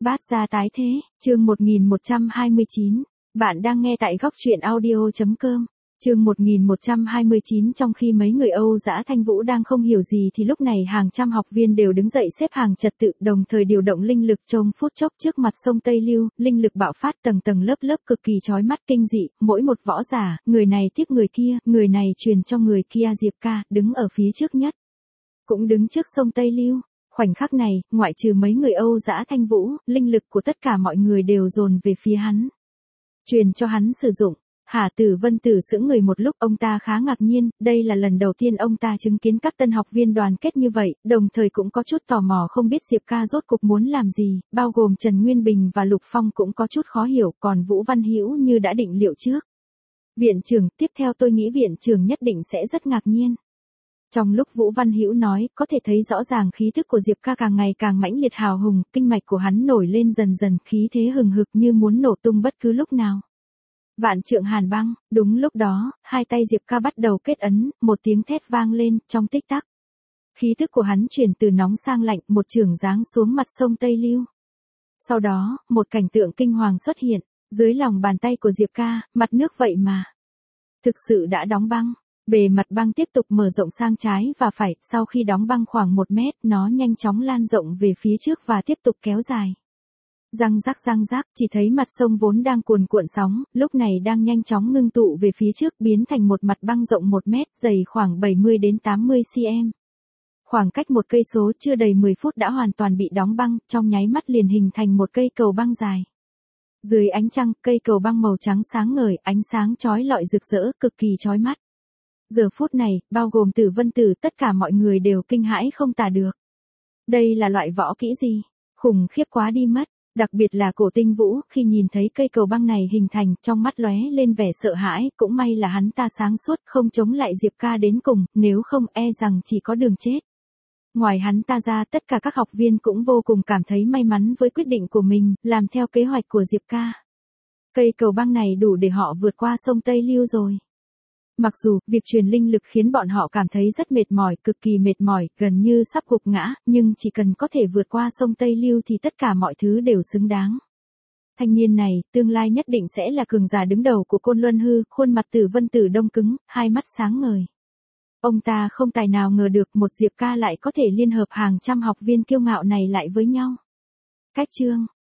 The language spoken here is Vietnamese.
Bát gia tái thế, chương 1129. Bạn đang nghe tại góc truyện audio.com. Chương 1129. Trong khi mấy người Âu Dã Thanh Vũ đang không hiểu gì thì lúc này hàng trăm học viên đều đứng dậy xếp hàng trật tự, đồng thời điều động linh lực. Trong phút chốc trước mặt sông Tây Lưu, linh lực bạo phát tầng tầng lớp lớp cực kỳ chói mắt kinh dị, mỗi một võ giả, người này tiếp người kia, người này truyền cho người kia. Diệp Ca đứng ở phía trước nhất, cũng đứng trước sông Tây Lưu. Khoảnh khắc này, ngoại trừ mấy người Âu Dã Thanh Vũ, linh lực của tất cả mọi người đều dồn về phía hắn, truyền cho hắn sử dụng. Hà Tử Vân Tử sững người một lúc, ông ta khá ngạc nhiên, đây là lần đầu tiên ông ta chứng kiến các tân học viên đoàn kết như vậy, đồng thời cũng có chút tò mò không biết Diệp Ca rốt cục muốn làm gì, bao gồm Trần Nguyên Bình và Lục Phong cũng có chút khó hiểu, còn Vũ Văn Hữu như đã định liệu trước. Viện trưởng, tiếp theo tôi nghĩ viện trưởng nhất định sẽ rất ngạc nhiên. Trong lúc Vũ Văn Hữu nói, có thể thấy rõ ràng khí thức của Diệp Ca càng ngày càng mãnh liệt hào hùng, kinh mạch của hắn nổi lên dần dần, khí thế hừng hực như muốn nổ tung bất cứ lúc nào. Vạn trượng hàn băng, đúng lúc đó, hai tay Diệp Ca bắt đầu kết ấn, một tiếng thét vang lên, trong tích tắc. Khí thức của hắn chuyển từ nóng sang lạnh, một chưởng giáng xuống mặt sông Tây Lưu. Sau đó, một cảnh tượng kinh hoàng xuất hiện, dưới lòng bàn tay của Diệp Ca, mặt nước vậy mà thực sự đã đóng băng. Bề mặt băng tiếp tục mở rộng sang trái và phải, sau khi đóng băng khoảng 1 mét, nó nhanh chóng lan rộng về phía trước và tiếp tục kéo dài. Răng rắc, chỉ thấy mặt sông vốn đang cuồn cuộn sóng, lúc này đang nhanh chóng ngưng tụ về phía trước, biến thành một mặt băng rộng 1 mét, dày khoảng 70 đến 80 cm. Khoảng cách 1 cây số chưa đầy 10 phút đã hoàn toàn bị đóng băng, trong nháy mắt liền hình thành một cây cầu băng dài. Dưới ánh trăng, cây cầu băng màu trắng sáng ngời, ánh sáng chói lọi rực rỡ, cực kỳ chói mắt. Giờ phút này, bao gồm Tử Vân Tử, tất cả mọi người đều kinh hãi không tả được. Đây là loại võ kỹ gì? Khủng khiếp quá đi mất. Đặc biệt là Cổ Tinh Vũ, khi nhìn thấy cây cầu băng này hình thành, trong mắt lóe lên vẻ sợ hãi, cũng may là hắn ta sáng suốt, không chống lại Diệp Ca đến cùng, nếu không e rằng chỉ có đường chết. Ngoài hắn ta ra, tất cả các học viên cũng vô cùng cảm thấy may mắn với quyết định của mình, làm theo kế hoạch của Diệp Ca. Cây cầu băng này đủ để họ vượt qua sông Tây Lưu rồi. Mặc dù, việc truyền linh lực khiến bọn họ cảm thấy rất mệt mỏi, cực kỳ mệt mỏi, gần như sắp gục ngã, nhưng chỉ cần có thể vượt qua sông Tây Lưu thì tất cả mọi thứ đều xứng đáng. Thanh niên này, tương lai nhất định sẽ là cường giả đứng đầu của Côn Luân Hư, khuôn mặt Tử Vân Tử đông cứng, hai mắt sáng ngời. Ông ta không tài nào ngờ được một Diệp Ca lại có thể liên hợp hàng trăm học viên kiêu ngạo này lại với nhau. Cách chương,